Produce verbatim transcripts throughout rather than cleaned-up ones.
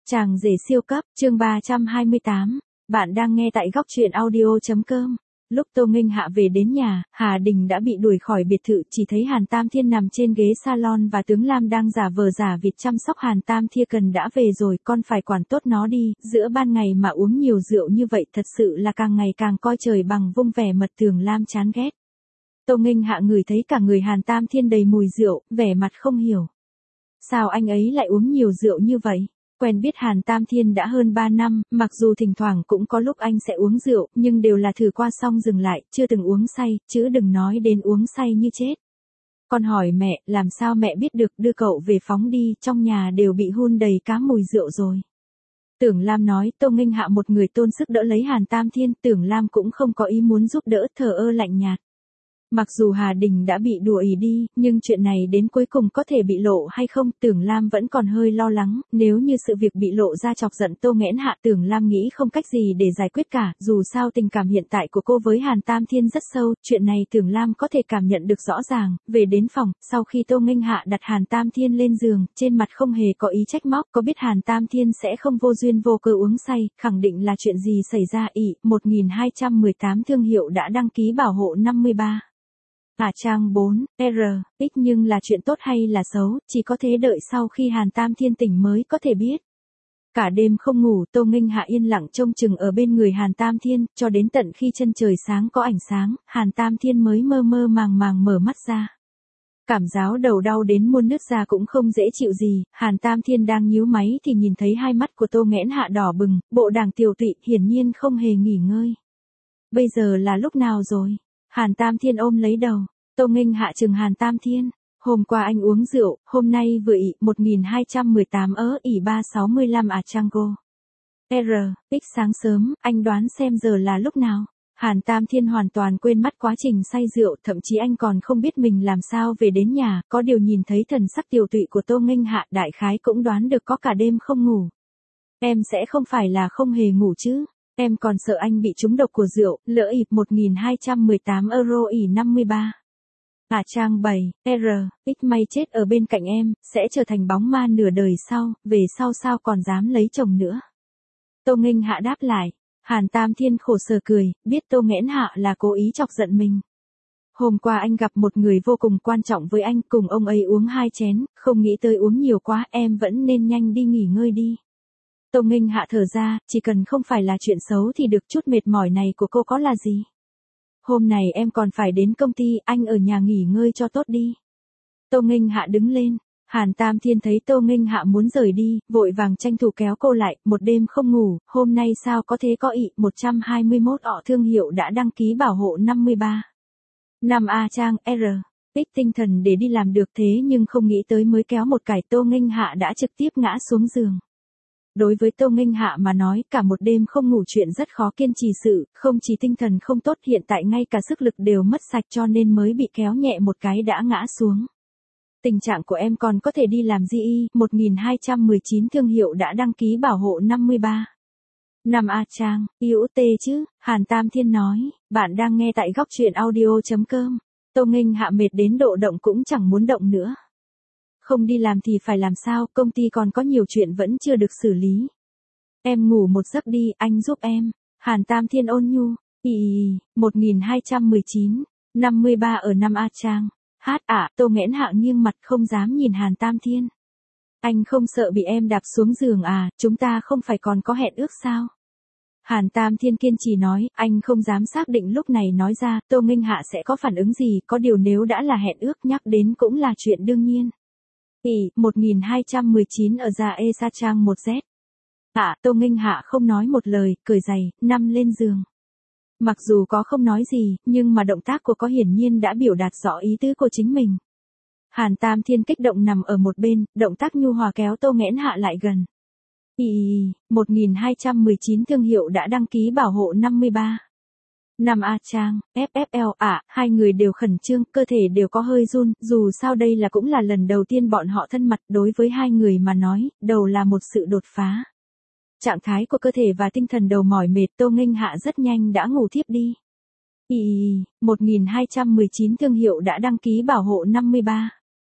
Chàng rể siêu cấp, chương ba trăm hai mươi tám. Bạn đang nghe tại góc truyện audio.com. Lúc Tô Nghênh Hạ về đến nhà, Hà Đình đã bị đuổi khỏi biệt thự, chỉ thấy Hàn Tam Thiên nằm trên ghế salon và Tướng Lam đang giả vờ giả vịt chăm sóc Hàn Tam Thiên. Cần đã về rồi, con phải quản tốt nó đi, giữa ban ngày mà uống nhiều rượu như vậy thật sự là càng ngày càng coi trời bằng vung. Vẻ mặt Tướng Lam chán ghét. Tô Nghênh Hạ ngửi thấy cả người Hàn Tam Thiên đầy mùi rượu, vẻ mặt không hiểu. Sao anh ấy lại uống nhiều rượu như vậy? Quen biết Hàn Tam Thiên đã hơn ba năm, mặc dù thỉnh thoảng cũng có lúc anh sẽ uống rượu, nhưng đều là thử qua xong dừng lại, chưa từng uống say, chứ đừng nói đến uống say như chết. Con hỏi mẹ, làm sao mẹ biết được, đưa cậu về phóng đi, trong nhà đều bị hun đầy cá mùi rượu rồi. Tưởng Lam nói. Tô Nghênh Hạ một người tôn sức đỡ lấy Hàn Tam Thiên, Tưởng Lam cũng không có ý muốn giúp đỡ, thờ ơ lạnh nhạt. Mặc dù Hà Đình đã bị đùa ỉ đi, nhưng chuyện này đến cuối cùng có thể bị lộ hay không, Tưởng Lam vẫn còn hơi lo lắng, nếu như sự việc bị lộ ra chọc giận Tô Nghẽn Hạ, Tưởng Lam nghĩ không cách gì để giải quyết cả, dù sao tình cảm hiện tại của cô với Hàn Tam Thiên rất sâu, chuyện này Tưởng Lam có thể cảm nhận được rõ ràng. Về đến phòng, sau khi Tô Nghênh Hạ đặt Hàn Tam Thiên lên giường, trên mặt không hề có ý trách móc, có biết Hàn Tam Thiên sẽ không vô duyên vô cớ uống say, khẳng định là chuyện gì xảy ra. ỷ một nghìn hai trăm mười tám thương hiệu đã đăng ký bảo hộ năm mươi ba. À trang bốn, R, X nhưng là chuyện tốt hay là xấu, chỉ có thế đợi sau khi Hàn Tam Thiên tỉnh mới có thể biết. Cả đêm không ngủ, Tô Nghênh Hạ yên lặng trông chừng ở bên người Hàn Tam Thiên, cho đến tận khi chân trời sáng có ánh sáng, Hàn Tam Thiên mới mơ mơ màng màng mở mắt ra. Cảm giác đầu đau đến muôn nứt ra cũng không dễ chịu gì, Hàn Tam Thiên đang nhíu máy thì nhìn thấy hai mắt của Tô Nghẽn Hạ đỏ bừng, bộ đàng tiều tụy, hiển nhiên không hề nghỉ ngơi. Bây giờ là lúc nào rồi? Hàn Tam Thiên ôm lấy đầu. Tô Nghênh Hạ chừng Hàn Tam Thiên. Hôm qua anh uống rượu, hôm nay vừa ỷ một nghìn hai trăm mười tám ớ ỷ ba sáu lăm à Chango. R, X sáng sớm, anh đoán xem giờ là lúc nào? Hàn Tam Thiên hoàn toàn quên mất quá trình say rượu, thậm chí anh còn không biết mình làm sao về đến nhà, có điều nhìn thấy thần sắc tiều tụy của Tô Nghênh Hạ, đại khái cũng đoán được có cả đêm không ngủ. Em sẽ không phải là không hề ngủ chứ? Em còn sợ anh bị trúng độc của rượu, lỡ ịp một nghìn hai trăm mười tám euro ỉ năm mươi ba. À trang bảy, R, X may chết ở bên cạnh em, sẽ trở thành bóng ma nửa đời sau, về sau sao còn dám lấy chồng nữa. Tô Nghênh Hạ đáp lại. Hàn Tam Thiên khổ sở cười, biết Tô Nghẽn Hạ là cố ý chọc giận mình. Hôm qua anh gặp một người vô cùng quan trọng với anh, cùng ông ấy uống hai chén, không nghĩ tới uống nhiều quá, em vẫn nên nhanh đi nghỉ ngơi đi. Tô Nghênh Hạ thở ra, chỉ cần không phải là chuyện xấu thì được, chút mệt mỏi này của cô có là gì. Hôm này em còn phải đến công ty, anh ở nhà nghỉ ngơi cho tốt đi. Tô Nghênh Hạ đứng lên. Hàn Tam Thiên thấy Tô Nghênh Hạ muốn rời đi, vội vàng tranh thủ kéo cô lại, một đêm không ngủ, hôm nay sao có thế có ị, một trăm hai mươi mốt ọ thương hiệu đã đăng ký bảo hộ năm mươi ba. năm A trang, R, X tinh thần để đi làm được, thế nhưng không nghĩ tới mới kéo một cải Tô Nghênh Hạ đã trực tiếp ngã xuống giường. Đối với Tô Nghênh Hạ mà nói, cả một đêm không ngủ chuyện rất khó kiên trì sự, không chỉ tinh thần không tốt, hiện tại ngay cả sức lực đều mất sạch, cho nên mới bị kéo nhẹ một cái đã ngã xuống. Tình trạng của em còn có thể đi làm gì? một nghìn hai trăm mười chín thương hiệu đã đăng ký bảo hộ năm mươi ba. năm A trang, yếu tê chứ, Hàn Tam Thiên nói. Bạn đang nghe tại góc truyện audio.com. Tô Nghênh Hạ mệt đến độ động cũng chẳng muốn động nữa. Không đi làm thì phải làm sao, công ty còn có nhiều chuyện vẫn chưa được xử lý. Em ngủ một giấc đi, anh giúp em. Hàn Tam Thiên ôn nhu. Ý, một nghìn hai trăm mười chín, năm mươi ba ở năm A trang. Hát ạ, Tô Nghẽn Hạ nghiêng mặt không dám nhìn Hàn Tam Thiên. Anh không sợ bị em đạp xuống giường à, chúng ta không phải còn có hẹn ước sao? Hàn Tam Thiên kiên trì nói, anh không dám xác định lúc này nói ra, Tô Nghênh Hạ sẽ có phản ứng gì, có điều nếu đã là hẹn ước nhắc đến cũng là chuyện đương nhiên. ỷ một nghìn hai trăm mười chín ở ra e sa trang một Z. À, Tô Nghênh Hạ không nói một lời, cởi giày, nằm lên giường. Mặc dù có không nói gì, nhưng mà động tác của cô hiển nhiên đã biểu đạt rõ ý tứ của chính mình. Hàn Tam Thiên kích động nằm ở một bên, động tác nhu hòa kéo Tô Nghẽn Hạ lại gần. ỷ một nghìn hai trăm mười chín thương hiệu đã đăng ký bảo hộ năm mươi ba. năm A trang, ép ép lờ à, hai người đều khẩn trương, cơ thể đều có hơi run, dù sao đây là cũng là lần đầu tiên bọn họ thân mật, đối với hai người mà nói, đầu là một sự đột phá. Trạng thái của cơ thể và tinh thần đầu mỏi mệt, Tô Nghênh Hạ rất nhanh đã ngủ thiếp đi. ỷ một nghìn hai trăm mười chín thương hiệu đã đăng ký bảo hộ năm mươi ba.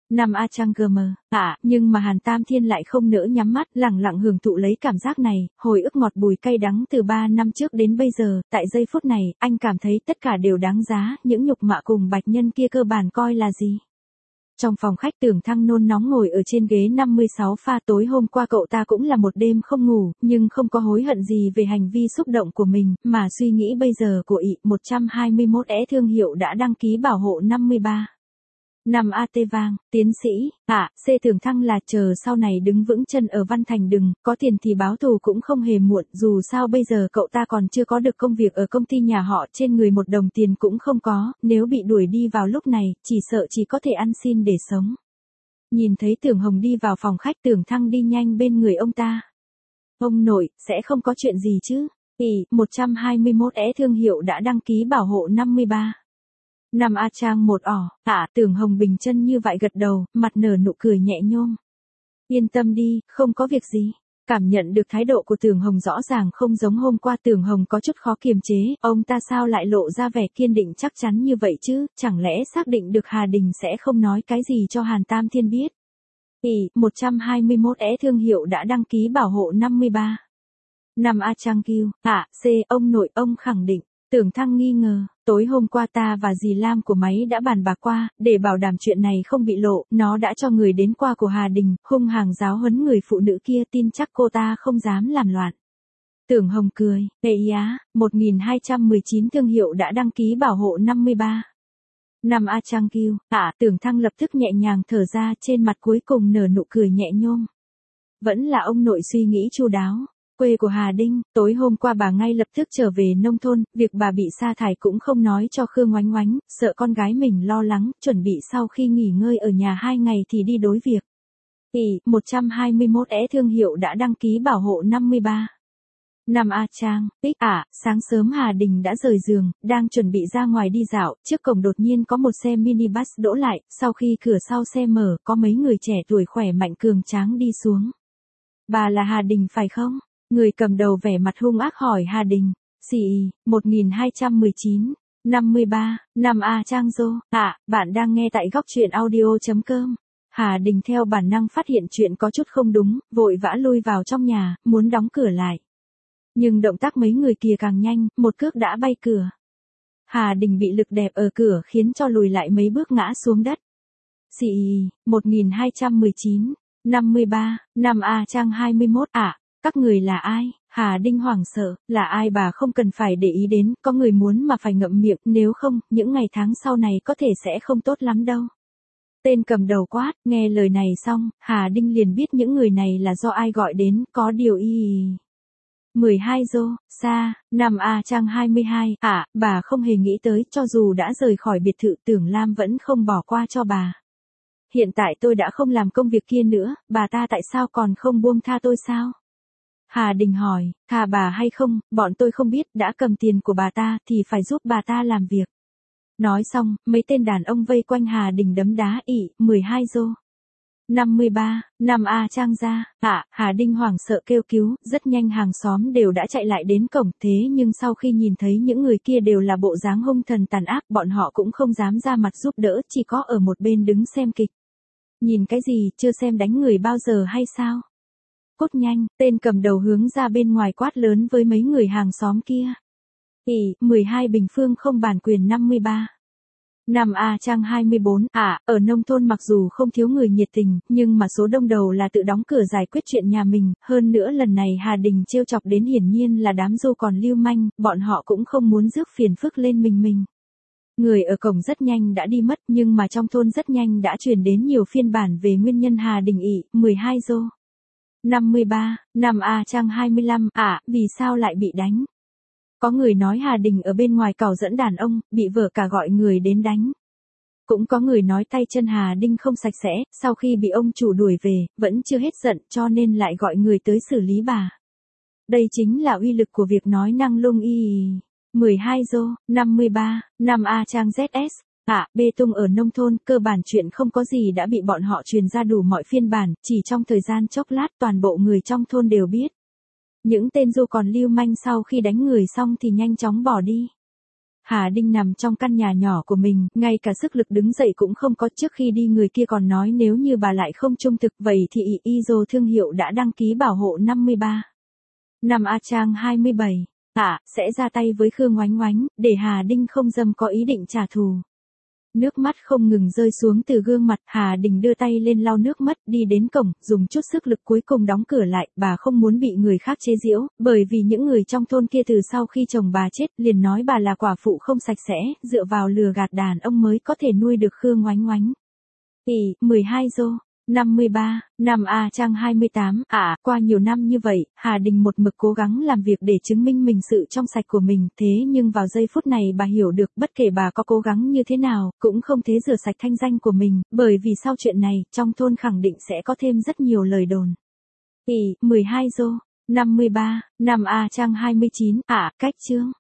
Năm A Trang gờ mờ, à, nhưng mà Hàn Tam Thiên lại không nỡ nhắm mắt, lẳng lặng hưởng thụ lấy cảm giác này, hồi ức ngọt bùi cay đắng từ ba năm trước đến bây giờ, tại giây phút này, anh cảm thấy tất cả đều đáng giá, những nhục mạ cùng bạch nhân kia cơ bản coi là gì. Trong phòng khách Tưởng Thăng nôn nóng ngồi ở trên ghế năm mươi sáu pha, tối hôm qua cậu ta cũng là một đêm không ngủ, nhưng không có hối hận gì về hành vi xúc động của mình, mà suy nghĩ bây giờ của ị một trăm hai mươi mốt é thương hiệu đã đăng ký bảo hộ năm mươi ba. Năm a tê vang, tiến sĩ, à, C Tưởng Thăng là chờ sau này đứng vững chân ở Văn Thành đừng, có tiền thì báo thù cũng không hề muộn, dù sao bây giờ cậu ta còn chưa có được công việc ở công ty nhà họ, trên người một đồng tiền cũng không có, nếu bị đuổi đi vào lúc này, chỉ sợ chỉ có thể ăn xin để sống. Nhìn thấy Tưởng Hồng đi vào phòng khách, Tưởng Thăng đi nhanh bên người ông ta. Ông nội, sẽ không có chuyện gì chứ? ị một trăm hai mươi mốt é thương hiệu đã đăng ký bảo hộ năm mươi ba. Năm A Trang một ỏ, à, Tưởng Hồng bình chân như vậy gật đầu, mặt nở nụ cười nhẹ nhôm. Yên tâm đi, không có việc gì. Cảm nhận được thái độ của Tưởng Hồng rõ ràng không giống hôm qua, Tưởng Hồng có chút khó kiềm chế, ông ta sao lại lộ ra vẻ kiên định chắc chắn như vậy chứ, chẳng lẽ xác định được Hà Đình sẽ không nói cái gì cho Hàn Tam Thiên biết. ị một trăm hai mươi mốt é thương hiệu đã đăng ký bảo hộ năm mươi ba. Năm A Trang kêu, à, C, ông nội ông khẳng định. Tưởng Thăng nghi ngờ, tối hôm qua ta và dì Lam của máy đã bàn bạc qua, để bảo đảm chuyện này không bị lộ, nó đã cho người đến qua của Hà Đình, hung hăng giáo huấn người phụ nữ kia, tin chắc cô ta không dám làm loạn. Tưởng Hồng cười, ê á, một nghìn hai trăm mười chín thương hiệu đã đăng ký bảo hộ năm mươi ba. Năm A Trang kêu, à, Tưởng Thăng lập tức nhẹ nhàng thở ra, trên mặt cuối cùng nở nụ cười nhẹ nhôm. Vẫn là ông nội suy nghĩ chu đáo. Quê của Hà Đinh, tối hôm qua bà ngay lập tức trở về nông thôn, việc bà bị sa thải cũng không nói cho Khương Oánh Oánh, sợ con gái mình lo lắng, chuẩn bị sau khi nghỉ ngơi ở nhà hai ngày thì đi đối việc. ị một trăm hai mươi mốt é thương hiệu đã đăng ký bảo hộ năm mươi ba. Năm A Trang, tích à, sáng sớm Hà Đình đã rời giường, đang chuẩn bị ra ngoài đi dạo, trước cổng đột nhiên có một xe minibus đỗ lại, sau khi cửa sau xe mở, có mấy người trẻ tuổi khỏe mạnh cường tráng đi xuống. Bà là Hà Đình phải không? Người cầm đầu vẻ mặt hung ác hỏi Hà Đình. Xì, một nghìn hai trăm mười chín, năm mươi ba, năm A Trang Dô, à, bạn đang nghe tại góc truyện audio.com. Hà Đình theo bản năng phát hiện chuyện có chút không đúng, vội vã lui vào trong nhà, muốn đóng cửa lại. Nhưng động tác mấy người kia càng nhanh, một cước đã bay cửa. Hà Đình bị lực đè ở cửa khiến cho lùi lại mấy bước ngã xuống đất. Xì, một nghìn hai trăm mười chín, năm mươi ba, năm A Trang hai mươi mốt, à. Các người là ai? Hà Đinh hoảng sợ, là ai bà không cần phải để ý đến, có người muốn mà phải ngậm miệng, nếu không, những ngày tháng sau này có thể sẽ không tốt lắm đâu. Tên cầm đầu quát, nghe lời này xong, Hà Đinh liền biết những người này là do ai gọi đến, có điều y. mười hai Dô, xa, năm A Trang hai mươi hai, à, bà không hề nghĩ tới, cho dù đã rời khỏi biệt thự Tưởng Lam vẫn không bỏ qua cho bà. Hiện tại tôi đã không làm công việc kia nữa, bà ta tại sao còn không buông tha tôi sao? Hà Đình hỏi, thà bà hay không, bọn tôi không biết, đã cầm tiền của bà ta thì phải giúp bà ta làm việc. Nói xong, mấy tên đàn ông vây quanh Hà Đình đấm đá. ị mười hai Dô. năm mươi ba, năm A Trang ra, à, Hà Đinh hoảng sợ kêu cứu, rất nhanh hàng xóm đều đã chạy lại đến cổng, thế nhưng sau khi nhìn thấy những người kia đều là bộ dáng hung thần tàn ác, bọn họ cũng không dám ra mặt giúp đỡ, chỉ có ở một bên đứng xem kịch. Nhìn cái gì, chưa xem đánh người bao giờ hay sao? Cút nhanh, tên cầm đầu hướng ra bên ngoài quát lớn với mấy người hàng xóm kia. ị mười hai Bình Phương không bản quyền năm mươi ba. Năm A Trang hai mươi bốn, à, ở nông thôn mặc dù không thiếu người nhiệt tình, nhưng mà số đông đầu là tự đóng cửa giải quyết chuyện nhà mình, hơn nữa lần này Hà Đình trêu chọc đến hiển nhiên là đám dâu còn lưu manh, bọn họ cũng không muốn rước phiền phức lên mình mình. Người ở cổng rất nhanh đã đi mất, nhưng mà trong thôn rất nhanh đã truyền đến nhiều phiên bản về nguyên nhân Hà Đình ị mười hai Dô. năm mươi ba, năm A Trang hai mươi lăm, à, vì sao lại bị đánh? Có người nói Hà Đình ở bên ngoài càu dẫn đàn ông, bị vợ cả gọi người đến đánh. Cũng có người nói tay chân Hà Đinh không sạch sẽ, sau khi bị ông chủ đuổi về, vẫn chưa hết giận cho nên lại gọi người tới xử lý bà. Đây chính là uy lực của việc nói năng lung y. mười hai Dô, năm mươi ba, năm A Trang Z S. À, bê tung ở nông thôn, cơ bản chuyện không có gì đã bị bọn họ truyền ra đủ mọi phiên bản, chỉ trong thời gian chốc lát toàn bộ người trong thôn đều biết. Những tên du còn lưu manh sau khi đánh người xong thì nhanh chóng bỏ đi. Hà Đinh nằm trong căn nhà nhỏ của mình, ngay cả sức lực đứng dậy cũng không có. Trước khi đi người kia còn nói nếu như bà lại không trung thực vậy thì Izo thương hiệu đã đăng ký bảo hộ năm mươi ba năm A Trang hai mươi bảy. À, sẽ ra tay với Khương Oánh Oánh, để Hà Đinh không dâm có ý định trả thù. Nước mắt không ngừng rơi xuống từ gương mặt, Hà Đình đưa tay lên lau nước mắt, đi đến cổng, dùng chút sức lực cuối cùng đóng cửa lại. Bà không muốn bị người khác chế giễu, bởi vì những người trong thôn kia từ sau khi chồng bà chết, liền nói bà là quả phụ không sạch sẽ, dựa vào lừa gạt đàn ông mới có thể nuôi được Khương Oánh Oánh. Tỷ, mười hai rô. năm mươi ba, năm A Trang hai mươi tám, à, qua nhiều năm như vậy, Hà Đình một mực cố gắng làm việc để chứng minh mình sự trong sạch của mình, thế nhưng vào giây phút này bà hiểu được bất kể bà có cố gắng như thế nào, cũng không thể rửa sạch thanh danh của mình, bởi vì sau chuyện này, trong thôn khẳng định sẽ có thêm rất nhiều lời đồn. Tỷ, mười hai rô, năm mươi ba, năm A Trang hai mươi chín, à, cách chương.